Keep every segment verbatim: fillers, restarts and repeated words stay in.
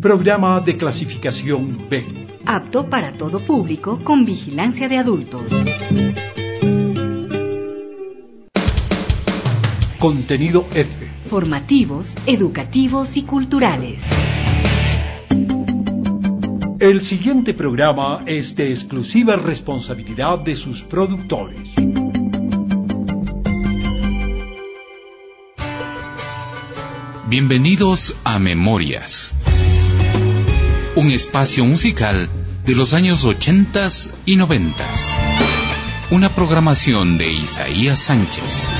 Programa de clasificación B. Apto para todo público con vigilancia de adultos. Contenido F. Formativos, educativos y culturales. El siguiente programa es de exclusiva responsabilidad de sus productores. Bienvenidos a Memorias, un espacio musical de los años ochentas y noventas. Una programación de Isaías Sánchez.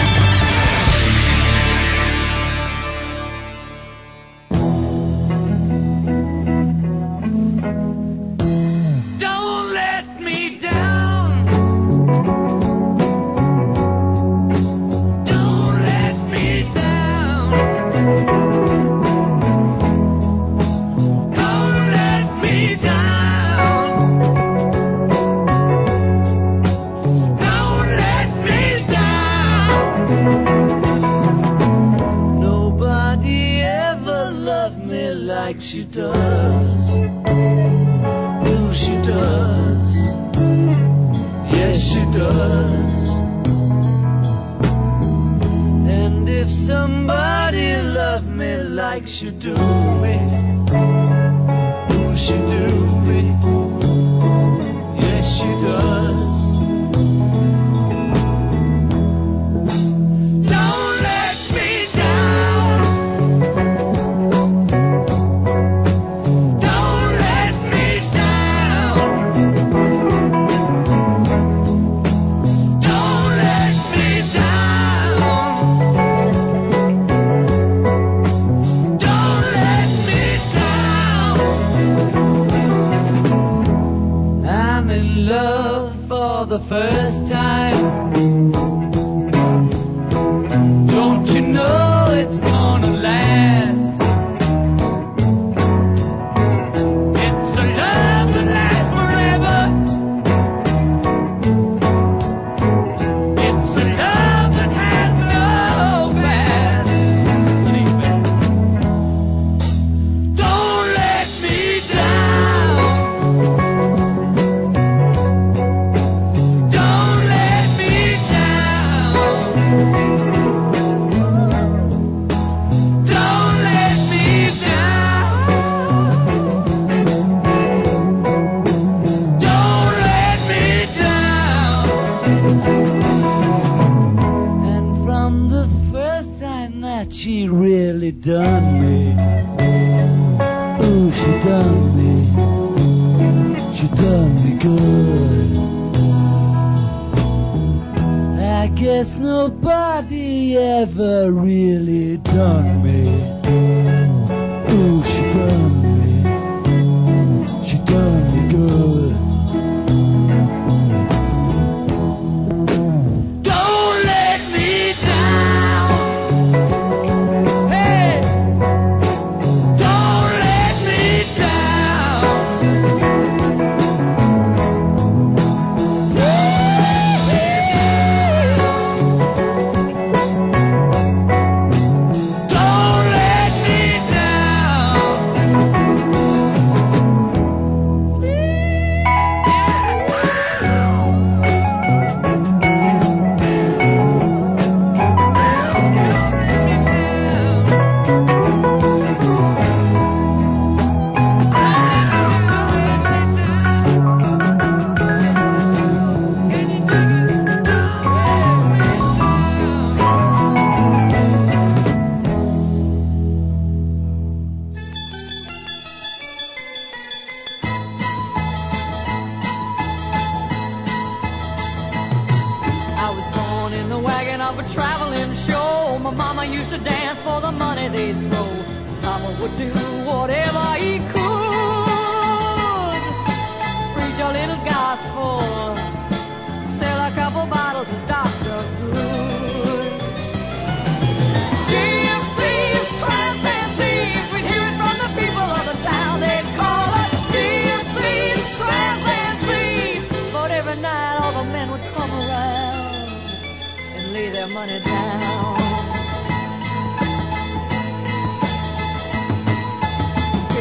Money down. Picked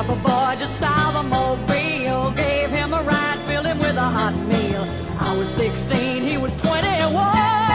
Napa boy just south of Mobile gave him a ride, filled him with a hot meal. I was sixteen, he was twenty-one.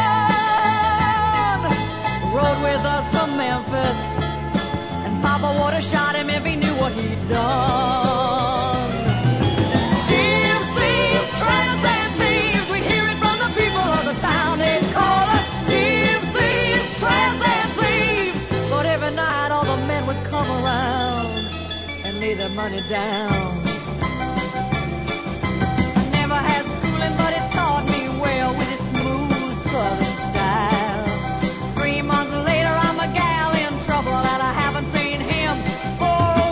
Rode with us to Memphis, and Papa would have shot him if he knew what he'd done. Gypsies, tramps, and thieves, we'd hear it from the people of the town. They'd call us gypsies, tramps, and thieves. But every night all the men would come around and lay their money down. I never had schooling, but it taught me well with its smooth southern style. Three months later, I'm a gal in trouble, and I haven't seen him for a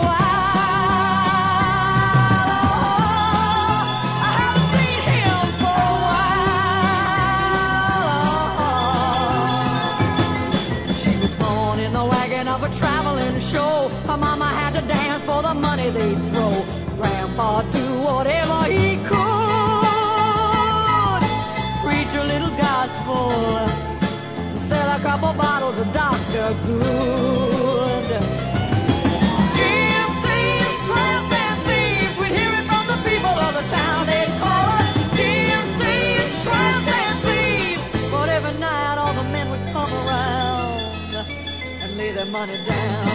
while. Oh, I haven't seen him for a while. She was born in the wagon of a traveling show. Her mama had to dance for the money they'd throw. Grandpa do whatever he could, preach a little gospel, sell a couple bottles of Doctor Good. Gypsies, tramps, and thieves, we'd hear it from the people of the town. They'd call us gypsies, tramps, and thieves. But every night all the men would come around and lay their money down.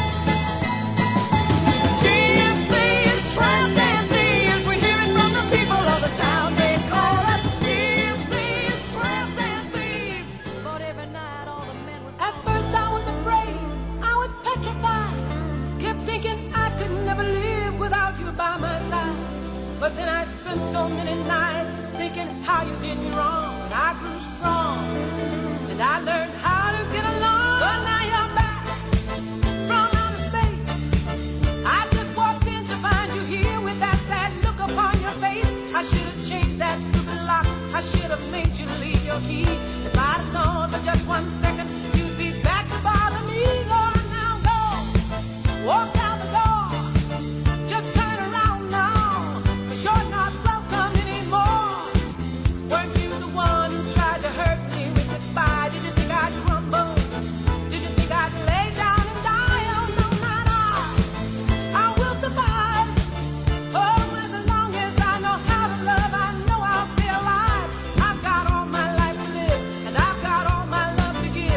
Gypsies, tramps, and thieves, we'd hear it from the people of the town. They'd call us gypsies, tramps, and thieves. But every night all the men would. At first I was afraid, I was petrified. Kept thinking I could never live without you by my side. But then I spent so many nights thinking how you did me wrong. And I grew strong, and I learned how to get along. So now you're back from outer space. I just walked in to find you here with that sad look upon your face. I should have changed that stupid lock. I should have made you leave your key. If I'd have known for just one second you'd be back to bother me. Go on now, go. Walk out the door. Just turn around now. You're not welcome anymore. Weren't you the one who tried to hurt me with goodbye? Did you think I'd crumble? Did you think I'd lay down and die? Oh, no, not I. I will survive. Oh, as long as I know how to love, I know I'll stay alive. I've got all my life to live, and I've got all my love to give.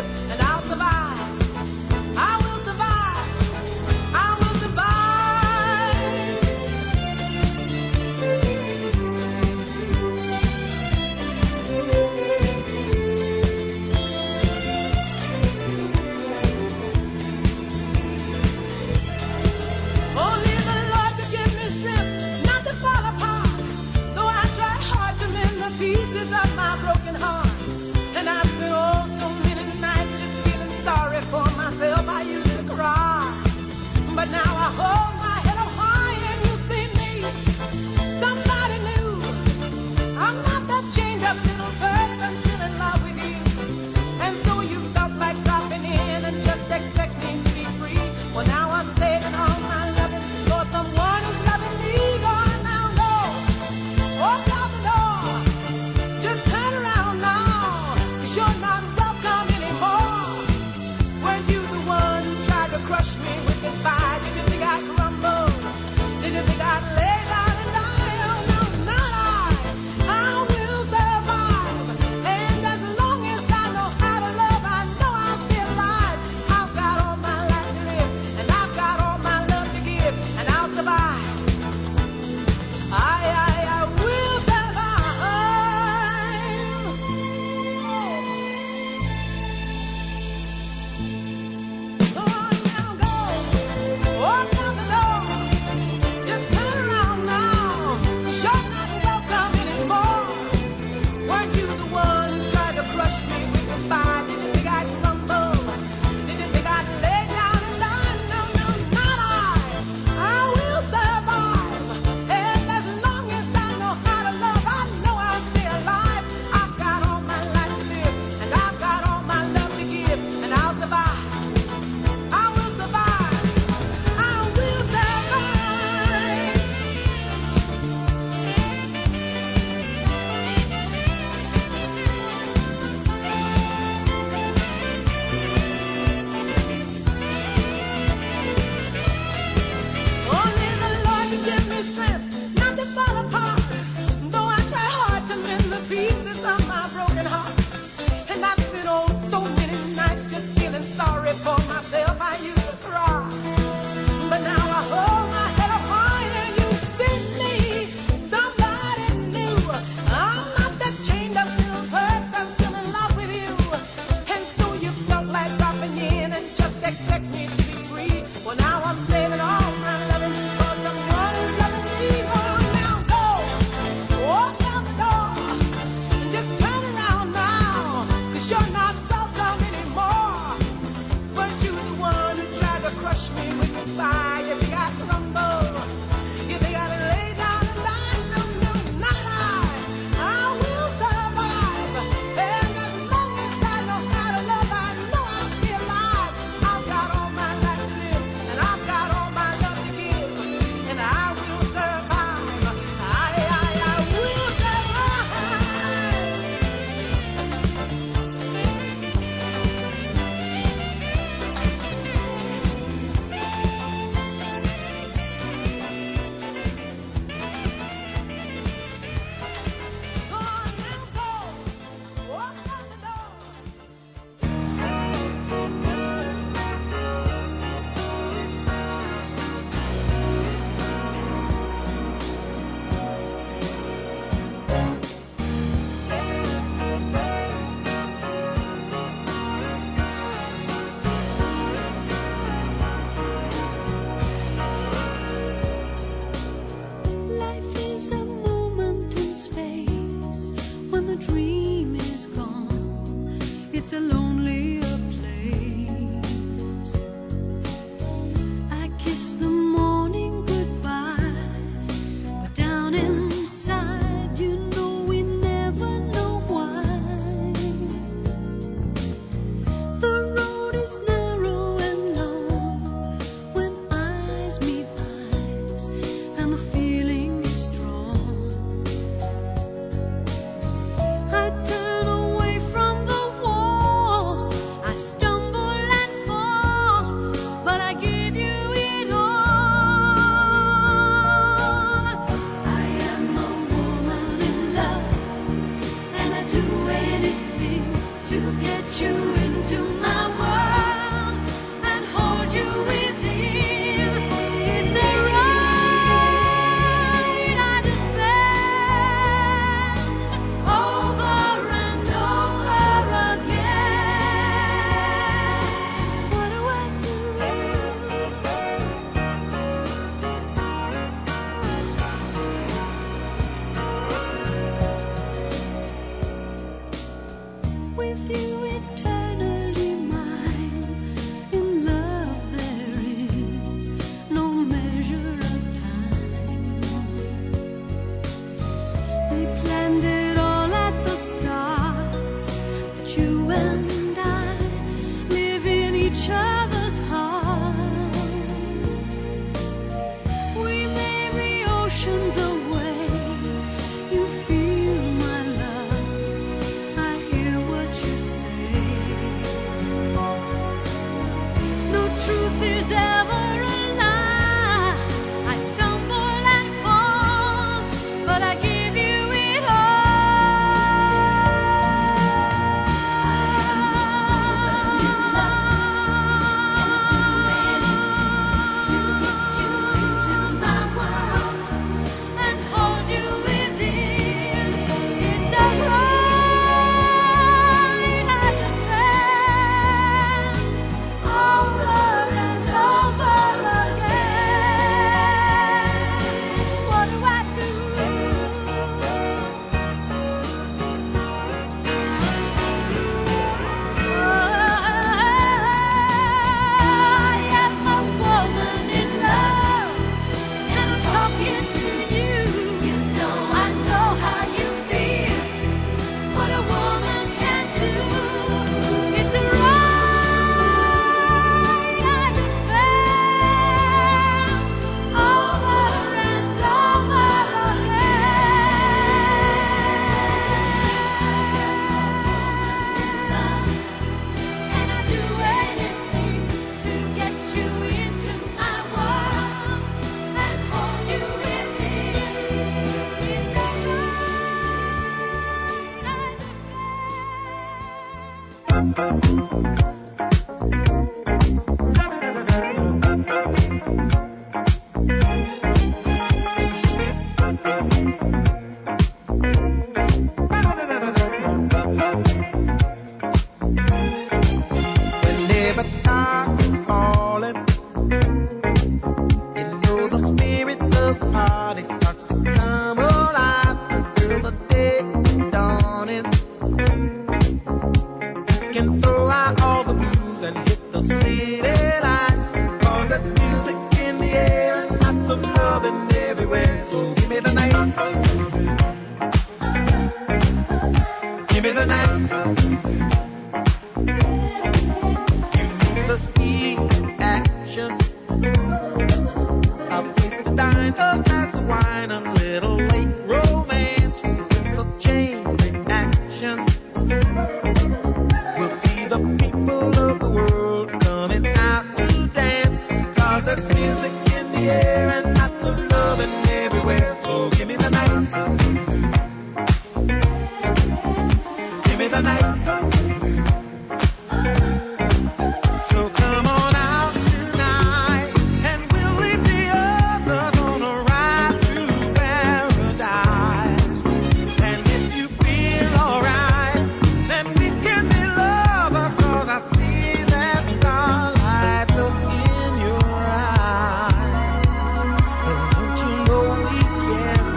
Don't you know we can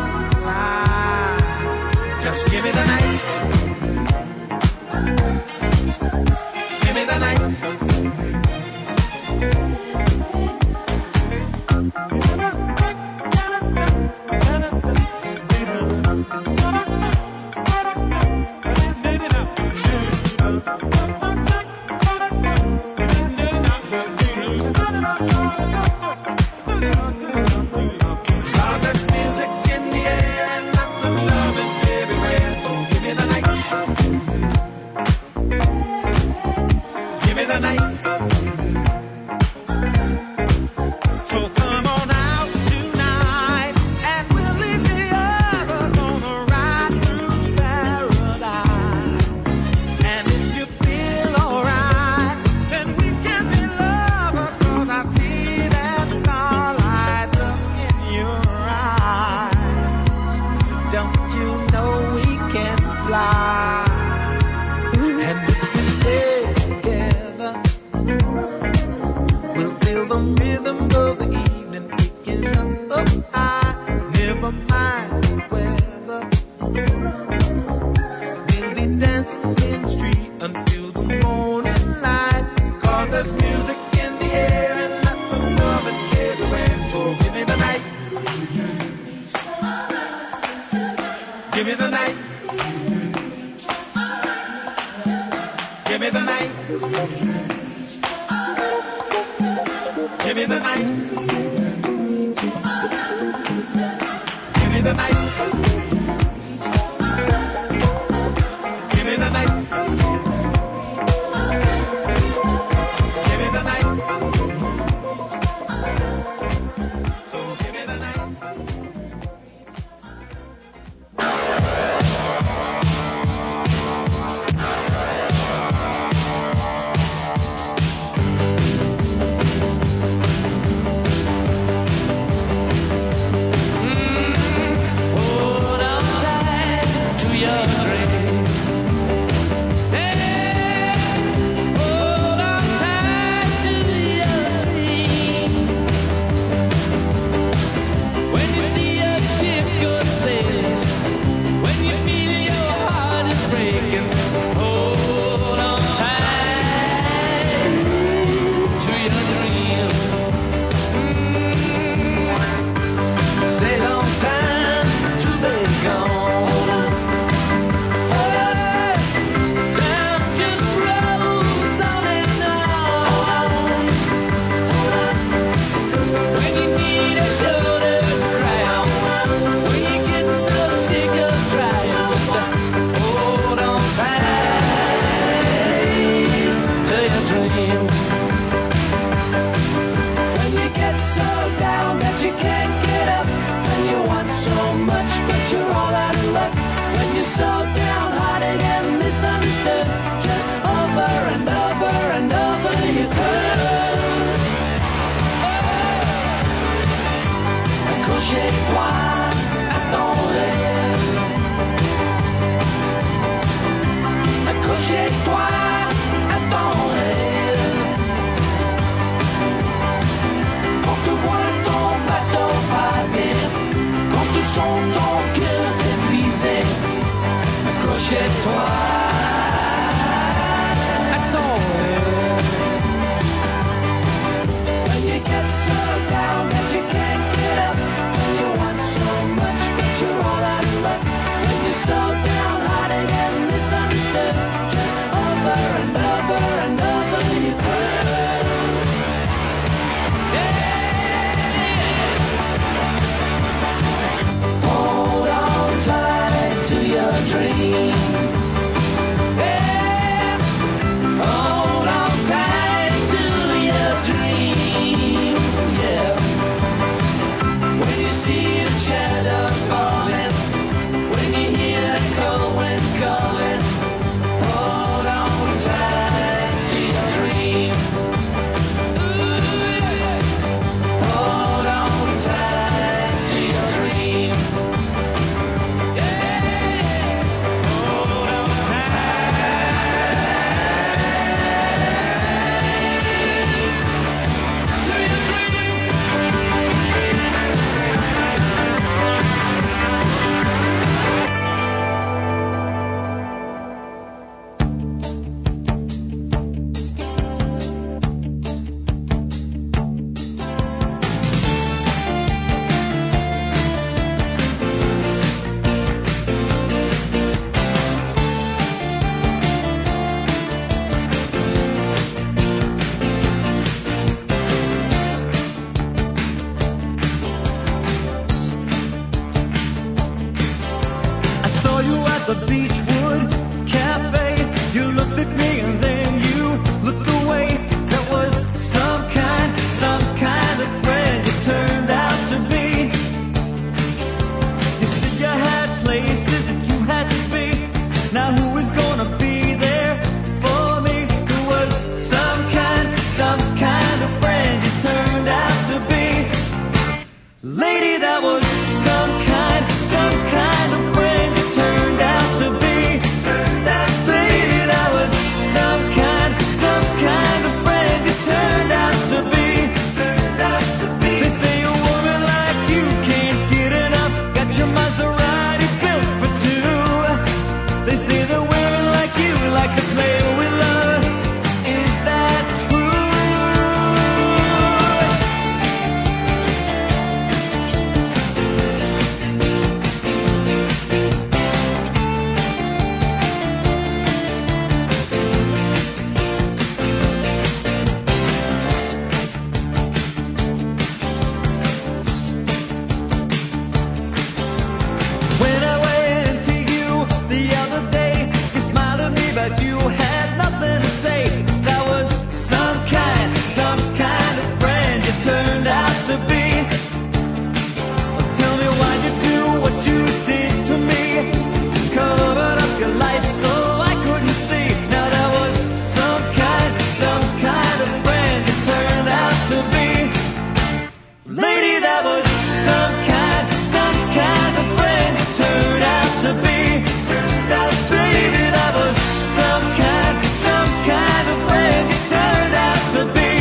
that was some kind, some kind of friend you turned out to be. Baby, that was some kind, some kind of friend you turned out to be.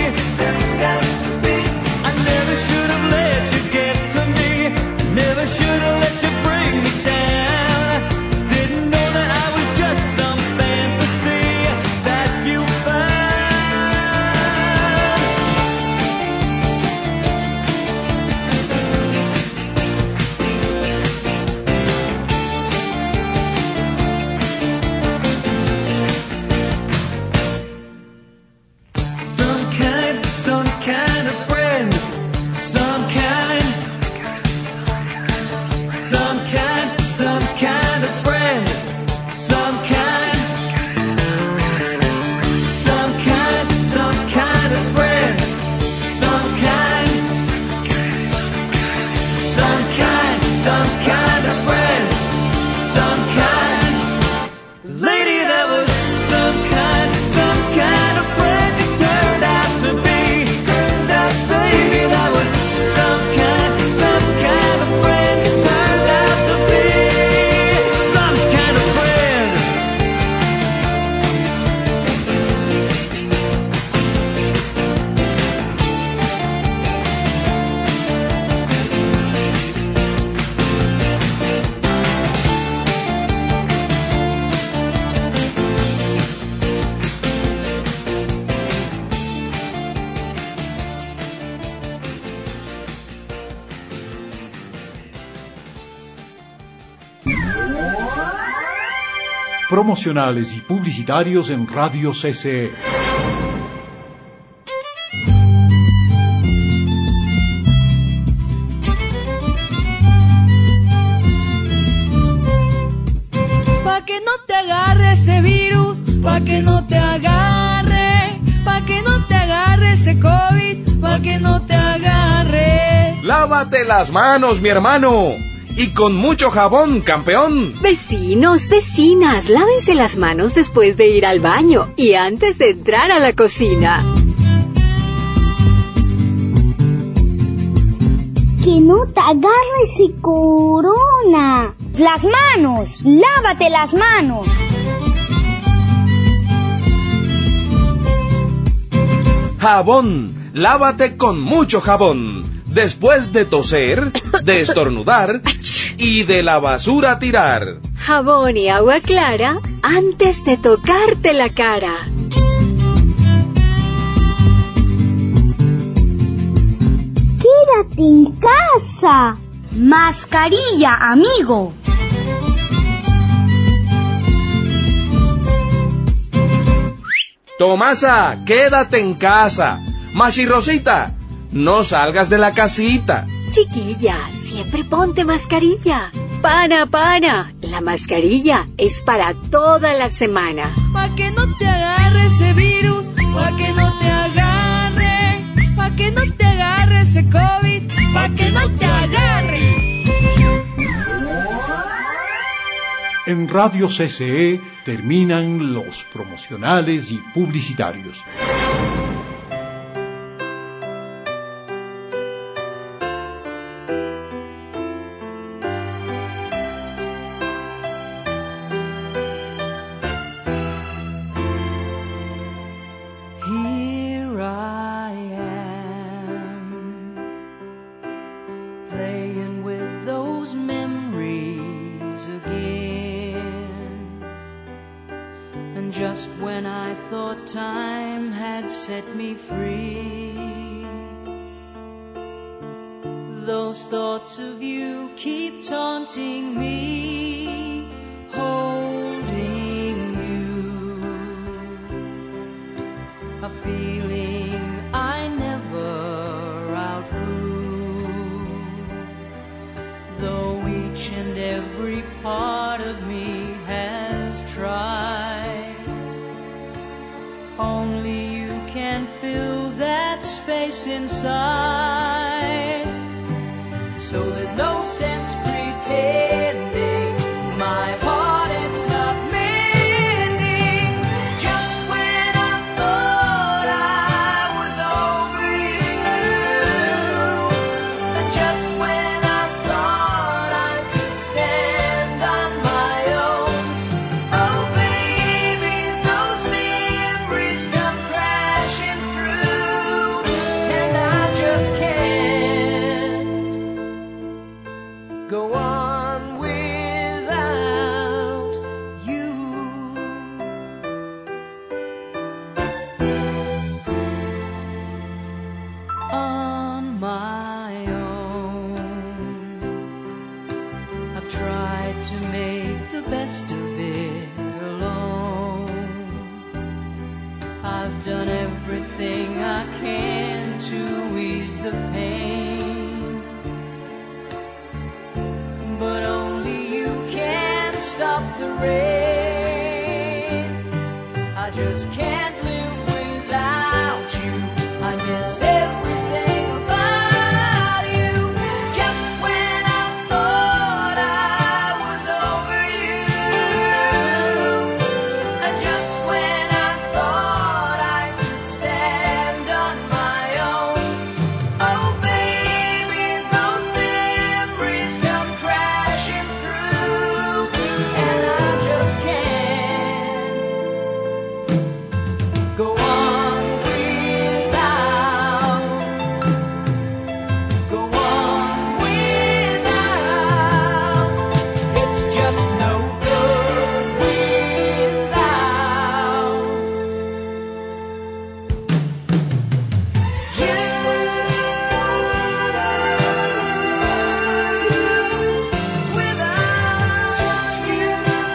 I never should have let you get to me. Never should have let you bring me down. Didn't know that I was just some fantasy that you some kind, some kind of friend. Some kind, some kind, some kind of friend. Some kind, some kind, some kind of friend. Some kind, some kind, some kind of friend. Some kind, lady, that was some kind, some kind of friend you turned out to be. That baby, that was some kind, some kind of friend you turned out to be. Some kind of friend. Promocionales y publicitarios en Radio C C E. Pa' que no te agarre ese virus, pa' que no te agarre, pa' que no te agarre ese COVID, pa' que no te agarre. Lávate las manos, mi hermano. Y con mucho jabón, campeón. Vecinos, vecinas, lávense las manos después de ir al baño y antes de entrar a la cocina. Que no te agarre ese corona. Las manos, lávate las manos. Jabón, lávate con mucho jabón. Después de toser, de estornudar y de la basura tirar. Jabón y agua clara antes de tocarte la cara. Quédate en casa. Mascarilla, amigo. Tomasa, quédate en casa. Machirrosita, no salgas de la casita. Chiquilla, siempre ponte mascarilla. Pana, pana, la mascarilla es para toda la semana. Pa' que no te agarre ese virus, pa' que no te agarre, pa' que no te agarre ese COVID, pa' que no te agarre. En Radio C C E terminan los promocionales y publicitarios. Here I am, playing with those memories again. And just when I thought time had set me free, those thoughts of you keep taunting me, holding you, a feeling I never outgrew, though each and every part of me has tried. Only you can fill that space inside. So there's no sense pretending my heart it's not mending. Just when I thought I was over you, and just Just when I thought I could stand on my own, oh baby, those memories come crashing through, and I just can't go on without you. On my own, I've tried to make the best of it alone. I've done everything I can to ease the pain, but only you can stop the rain. I just can't live without you. I miss everything about you. Just when I thought I was over you, and just when I thought I could stand on my own, oh baby, those memories come crashing through, and I just can't go on without, go on without. It's just no good without you. Without you.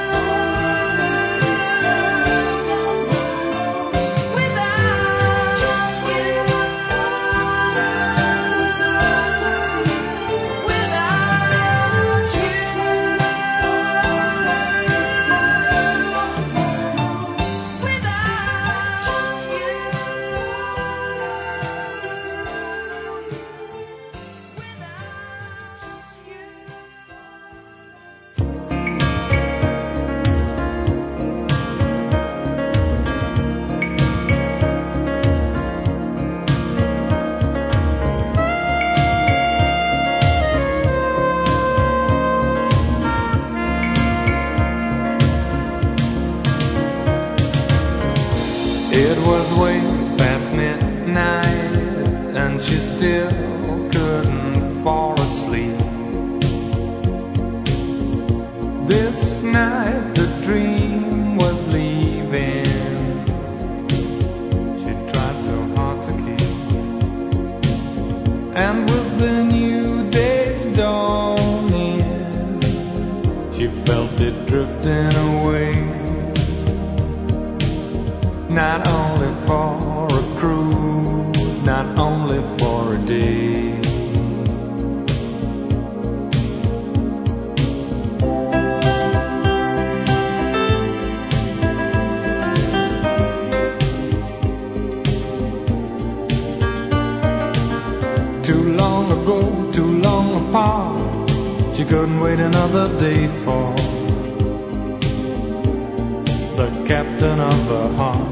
It was way past midnight, and she still couldn't fall asleep. This night the dream was leaving. She tried so hard to keep, and with the new day's dawning, she felt it drifting away. Not only for a cruise, not only for a day. Too long ago, too long apart, she couldn't wait another day for the captain of the heart.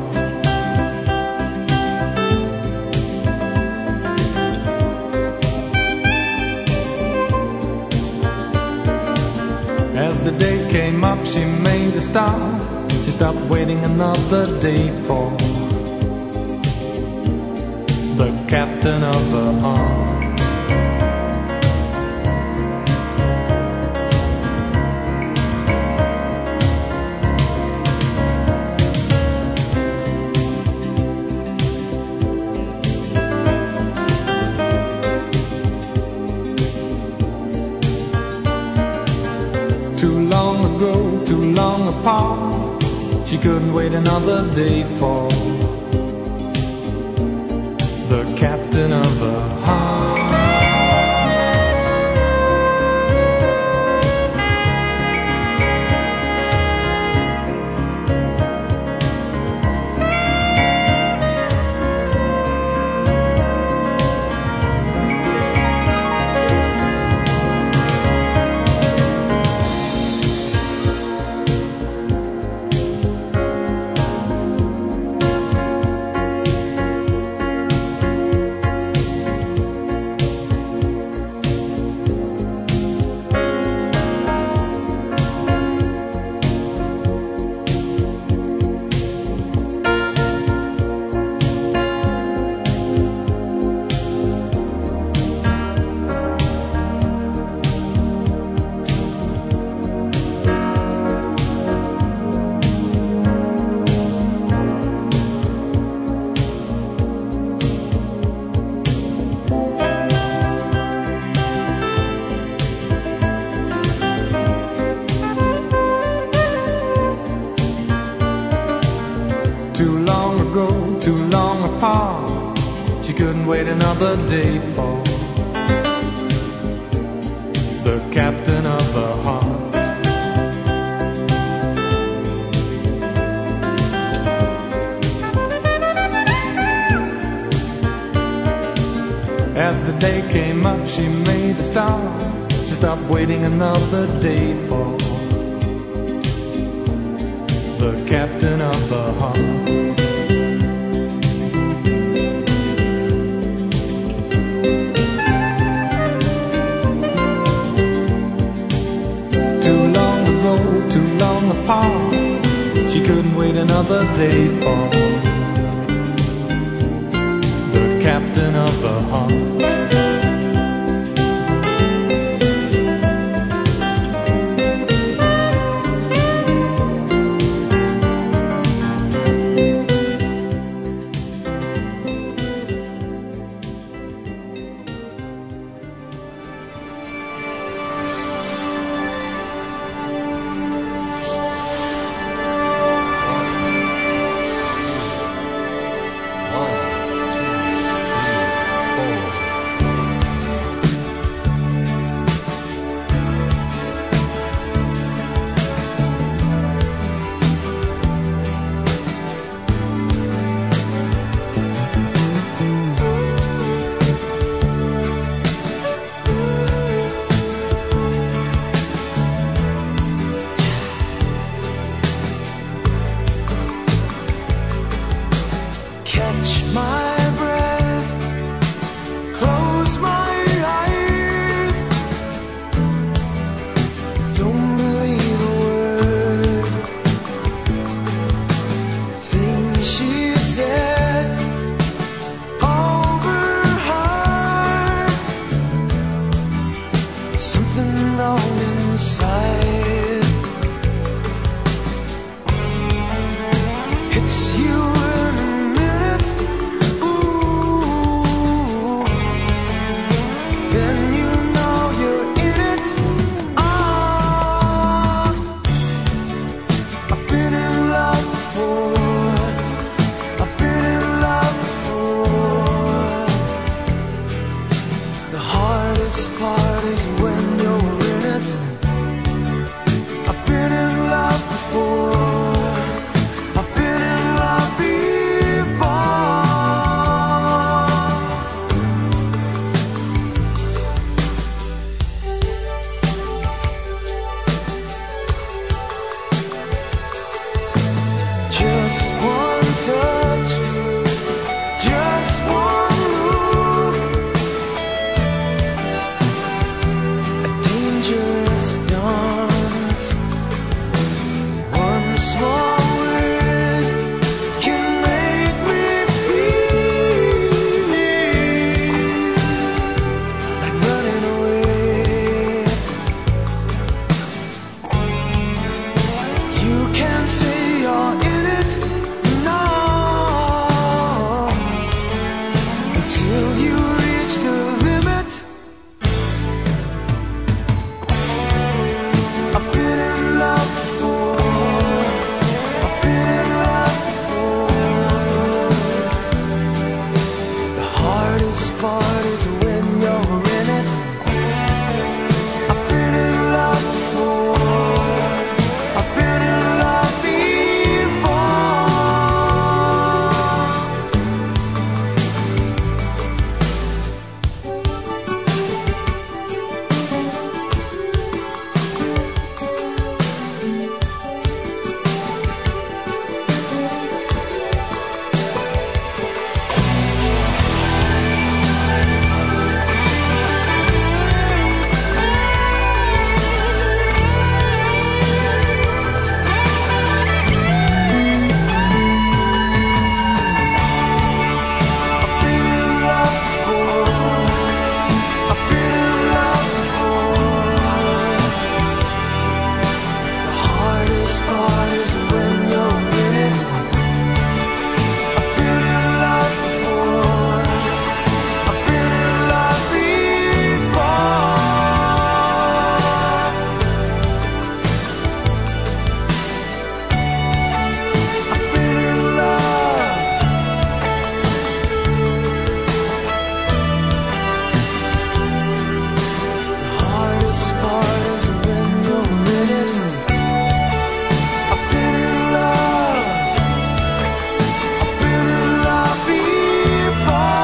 As the day came up, she made a stop. She stopped waiting another day for the captain of the heart. Too long ago, too long apart, she couldn't wait another day for the captain of the heart. couldn't wait another day for the captain of the heart. As the day came up, she made a start. She stopped waiting another day for the captain of the heart. Too long ago, too long apart, she couldn't wait another day for the captain of the heart. Part is when you're in it. a bitter love, a bitter love before.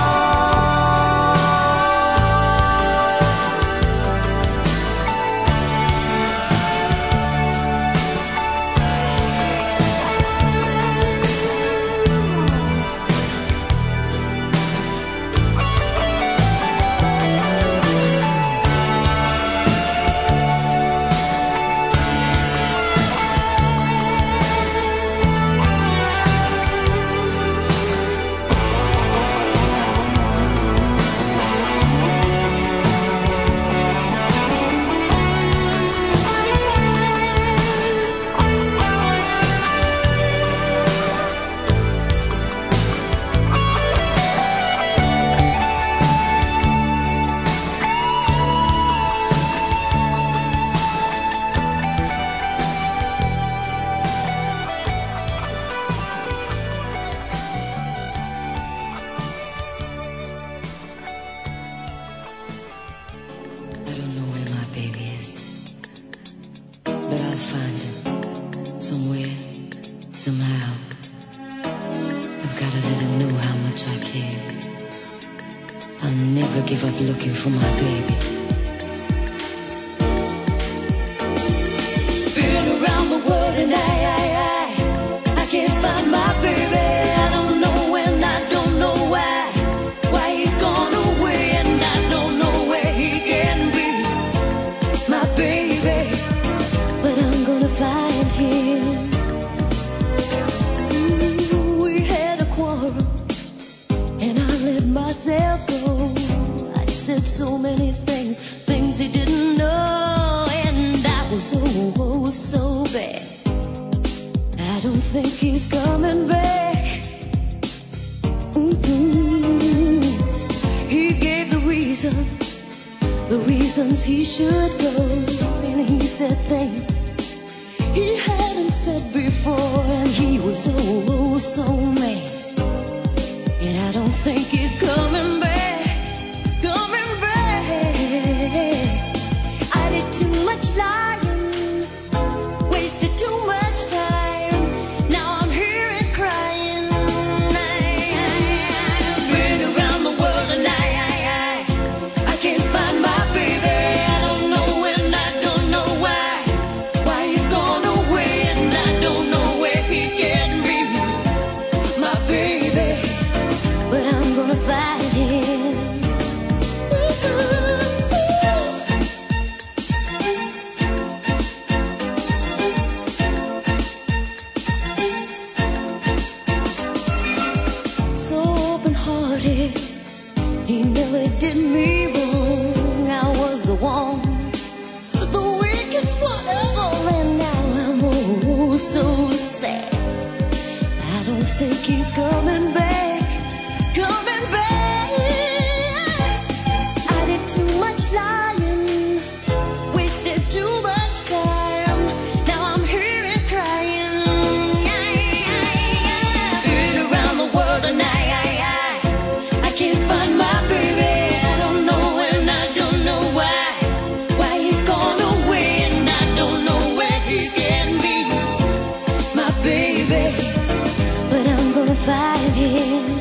I don't know where my baby is, but I'll find him somewhere, somehow. I've got to let him know how much I care. I'll never give up looking for my baby. Been around the world and I, I, I, I can't find my baby. I don't know when, I don't know why, why he's gone away, and I don't know where he can be, my baby, but I'm gonna find him. Ooh, we had a quarrel, and I let myself go. I said so many things, things he didn't know, and I was so, oh, so bad. I don't think he's coming back. Mm-hmm. He gave the reason, the reasons he should go, and he said things he hadn't said before, and he was so, oh, so mad. And I don't think he's coming back, coming back. I did too much lying, wasted too much time. Now I'm here and crying. I've been around the world and I, I, I, I can't find my baby. I don't know when, I don't know why, why he's gone away, and I don't know where he can be, my baby, but I'm gonna find him. So open-hearted, he never did me wrong. I was the one, the weakest one of all, and now I'm oh so sad. I don't think he's coming back, coming back. I did too much lying, wasted too much time. Now I'm here and crying. Been around the world and I, I, I, I can't find my baby. I don't know when, I don't know why, why he's gone away, and I don't know where he can be, my baby, but I'm gonna find him.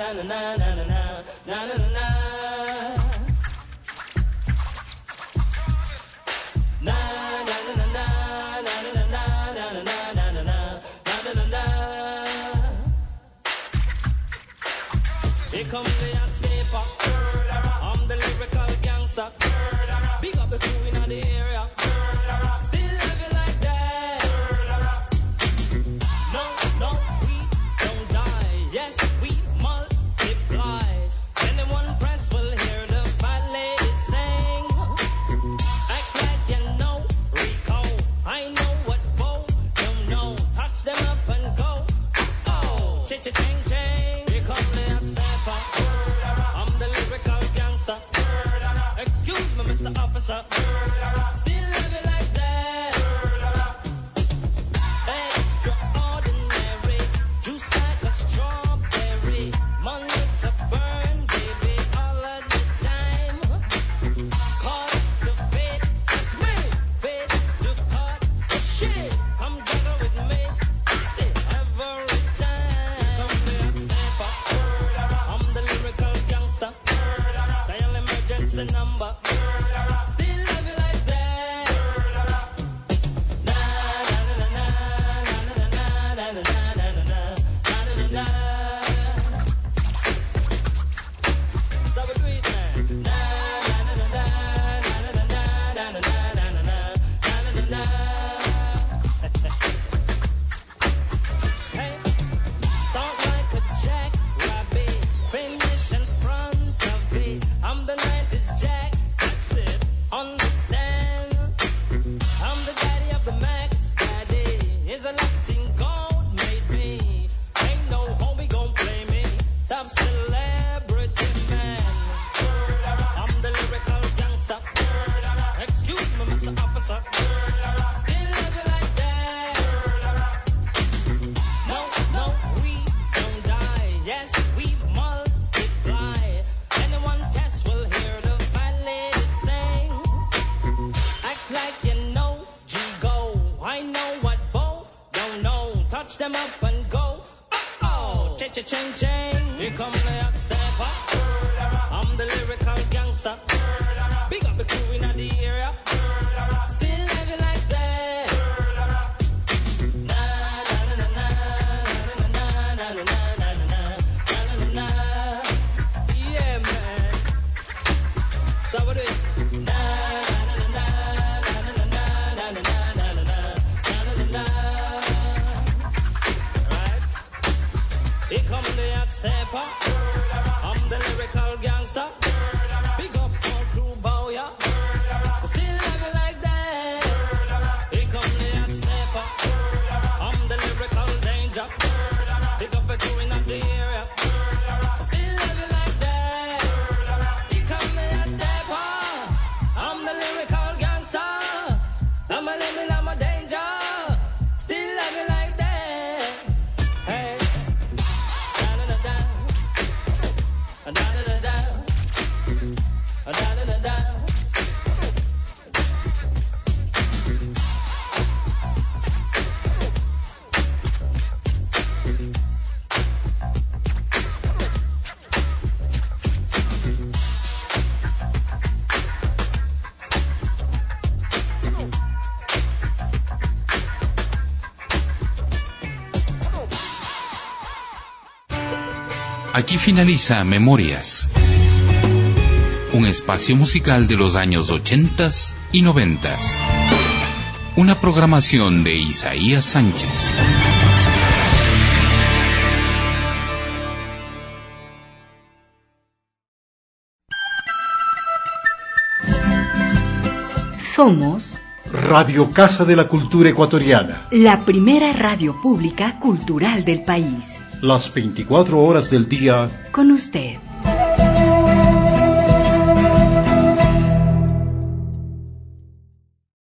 Here come the hot stepper. I'm the lyrical gangster. Big up the crew in the area. Still love you like that. No, no, we don't die. Yes, we multiply. Anyone press will hear the fat lady sing. Act like you know Rico. I know what Bo don't know. Touch them up and go. Oh, cha-cha-ching, ching. Here come the hot stepper. I'm the lyrical gangster. Excuse me, Mister Officer. Still love you like that. Extraordinary. Juice like a strawberry. Money to burn, baby, all of the time. Caught the fate, that's me. Fate to cut the shit. Come juggle with me. See, every time. Come here, stepper. I'm the lyrical gangster. Dial emergency number. Still love you like that. Na na na na na na na na na na na na na. So we do it now. Na na na na na na na na na na na na na. Hey, start like a jackrabbit, finish in front of it. I'm the nineties Jack, that's it. Understand? I'm the daddy of the Mac, daddy. Is a Latin gold made me. Ain't no homie gon' play me. Top celebrity man. I'm the lyrical gangster. Excuse me, Mister Officer. Still love you like that. No, no, we don't die. Yes, we multiply. Anyone test will hear the fat lady sing. Act like you know G-Go. I know what Bo don't know. Touch them up and go. Oh, cha-cha-ching-ching. Here come the hot stepper. I'm the lyrical gangster. Big up the crew in the area. Still love you like that. Na na na na na na na na na na na na. Yeah, man. So what do it? Na na na na na na na na na na na. Right? Here come the hot stepper. I'm the lyrical gangster. Big up all crew, bow ya. Still love you like that. Here come the hot stepper. I'm the lyrical danger. Big up the crew in the area. Still love you like that. Here come the hot stepper. I'm the lyrical gangster. I'm a living, I'm a danger. Still love you like that. Hey. Da da da da. Da da da da. Da da da da. Aquí finaliza Memorias, un espacio musical de los años ochentas y noventas. Una programación de Isaías Sánchez. Somos Radio Casa de la Cultura Ecuatoriana. la primera radio pública cultural del país. Las veinticuatro horas del día. Con usted.